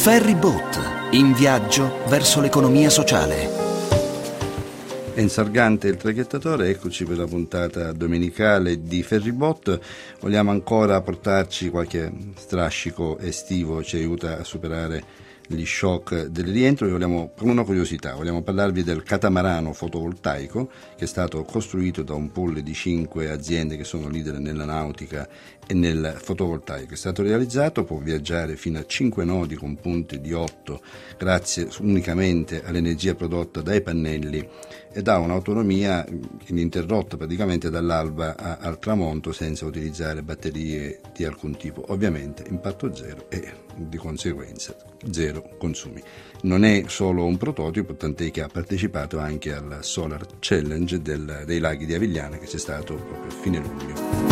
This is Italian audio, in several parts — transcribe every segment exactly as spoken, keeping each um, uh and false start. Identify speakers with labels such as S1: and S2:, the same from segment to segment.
S1: Ferryboat, in viaggio verso l'economia sociale.
S2: Enzo Argante, il traghettatore, eccoci per la puntata domenicale di Ferryboat. Vogliamo ancora portarci qualche strascico estivo, ci aiuta a superare gli shock del rientro. E vogliamo, con una curiosità, vogliamo parlarvi del catamarano fotovoltaico che è stato costruito da un pool di cinque aziende che sono leader nella nautica e nel fotovoltaico. È stato realizzato, può viaggiare fino a cinque nodi con punte di otto grazie unicamente all'energia prodotta dai pannelli ed ha un'autonomia ininterrotta praticamente dall'alba a, al tramonto senza utilizzare batterie di alcun tipo. Ovviamente impatto zero e di conseguenza zero consumi. Non è solo un prototipo, tant'è che ha partecipato anche al Solar Challenge del, dei laghi di Avigliana che c'è stato proprio a fine luglio.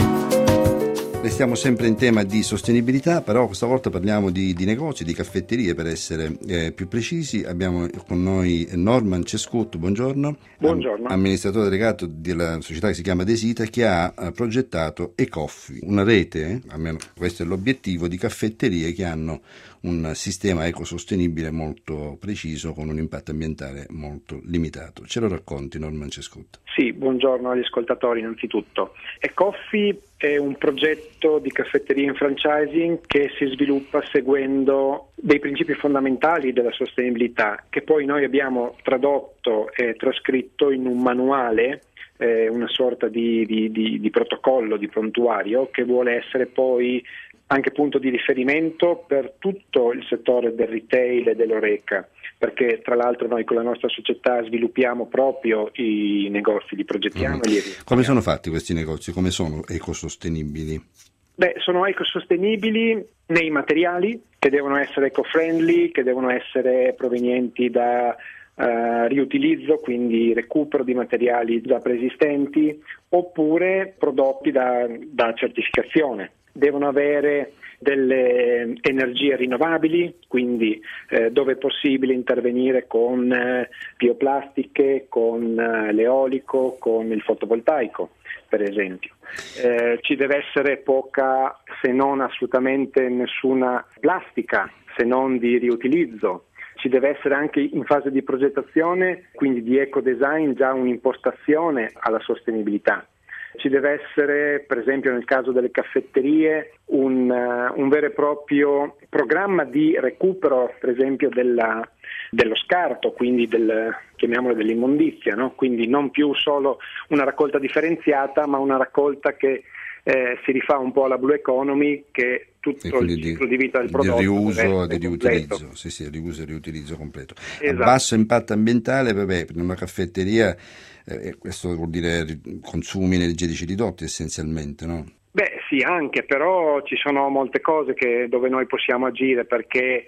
S2: Restiamo sempre in tema di sostenibilità, però questa volta parliamo di, di negozi, di caffetterie per essere eh, più precisi. Abbiamo con noi Norman Cescut, buongiorno.
S3: Buongiorno.
S2: Amministratore delegato della società che si chiama Desita, che ha progettato eCoffee, una rete, almeno questo è l'obiettivo, di caffetterie che hanno un sistema ecosostenibile molto preciso con un impatto ambientale molto limitato. Ce lo racconti, Norman Cescut?
S3: Sì, buongiorno agli ascoltatori innanzitutto. eCoffee è un progetto di caffetteria in franchising che si sviluppa seguendo dei principi fondamentali della sostenibilità che poi noi abbiamo tradotto e trascritto in un manuale, eh, una sorta di, di, di, di protocollo, di prontuario che vuole essere poi anche punto di riferimento per tutto il settore del retail e dell'Horeca, perché tra l'altro noi con la nostra società sviluppiamo proprio i negozi, li progettiamo mm. e li riusciamo.
S2: Come sono fatti questi negozi? Come sono ecosostenibili?
S3: Beh, sono ecosostenibili nei materiali che devono essere eco-friendly, che devono essere provenienti da Uh, riutilizzo, quindi recupero di materiali già preesistenti, oppure prodotti da, da certificazione. Devono avere delle energie rinnovabili, quindi eh, dove è possibile intervenire con eh, bioplastiche, con eh, l'eolico, con il fotovoltaico, per esempio. Eh, ci deve essere poca, se non assolutamente nessuna plastica, se non di riutilizzo. Ci deve essere anche in fase di progettazione, quindi di eco-design, già un'impostazione alla sostenibilità. Ci deve essere, per esempio nel caso delle caffetterie, un, uh, un vero e proprio programma di recupero, per esempio della, dello scarto, quindi del, chiamiamolo dell'immondizia, no? Quindi non più solo una raccolta differenziata, ma una raccolta che eh, si rifà un po' alla blue economy, che tutto il ciclo di, di vita del prodotto,
S2: di riuso e di riutilizzo, sì, sì, riuso e riutilizzo completo.
S3: Esatto.
S2: A basso impatto ambientale, vabbè, per una caffetteria eh, questo vuol dire consumi energetici ridotti essenzialmente, no?
S3: Beh sì, anche, però ci sono molte cose che, dove noi possiamo agire, perché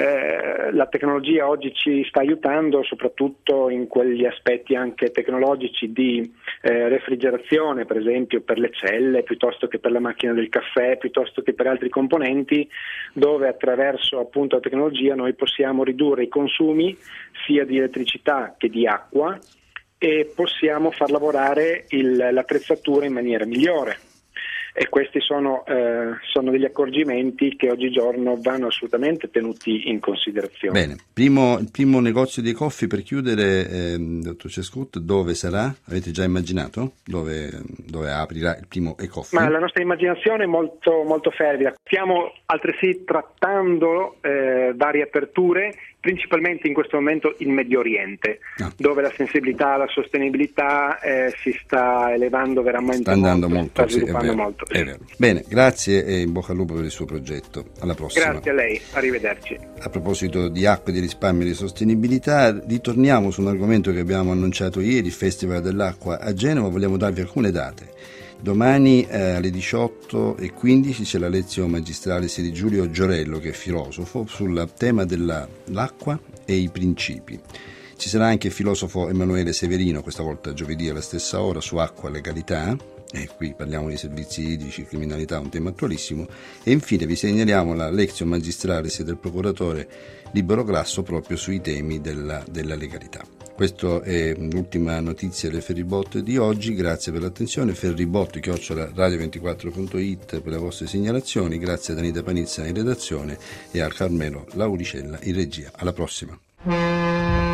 S3: eh, la tecnologia oggi ci sta aiutando soprattutto in quegli aspetti anche tecnologici di eh, refrigerazione, per esempio per le celle, piuttosto che per la macchina del caffè, piuttosto che per altri componenti, dove attraverso appunto la tecnologia noi possiamo ridurre i consumi sia di elettricità che di acqua e possiamo far lavorare il, l'attrezzatura in maniera migliore. E questi sono, eh, sono degli accorgimenti che oggigiorno vanno assolutamente tenuti in considerazione.
S2: Bene, primo, il primo negozio di coffee per chiudere, eh, dottor Cescut, dove sarà? Avete già immaginato? Dove, dove aprirà il primo e-coffee?
S3: Ma la nostra immaginazione è molto, molto fervida. Stiamo altresì trattando eh, varie aperture, principalmente in questo momento in Medio Oriente, ah. dove la sensibilità alla sostenibilità eh, si sta elevando veramente
S2: sta andando
S3: molto,
S2: molto,
S3: sta sviluppando
S2: sì, è
S3: molto.
S2: È vero. Bene, grazie e in bocca al lupo per il suo progetto. Alla prossima.
S3: Grazie a lei, arrivederci.
S2: A proposito di acqua, di risparmio e di sostenibilità, ritorniamo su un argomento che abbiamo annunciato ieri, il Festival dell'Acqua a Genova. Vogliamo darvi alcune date. Domani eh, alle diciotto e quindici c'è la lezione magistrale di Giulio Giorello, che è filosofo, sul tema dell'acqua e i principi. Ci sarà anche il filosofo Emanuele Severino, questa volta giovedì alla stessa ora, su acqua e legalità, e qui parliamo di servizi idrici, criminalità, un tema attualissimo. E infine vi segnaliamo la lezione magistrale del procuratore Libero Grasso proprio sui temi della, della legalità. Questa è l'ultima notizia del Ferribot di oggi, grazie per l'attenzione. Ferribot chiocciola radio ventiquattro punto it per le vostre segnalazioni, grazie ad Anita Panizza in redazione e a Carmelo Lauricella in regia. Alla prossima.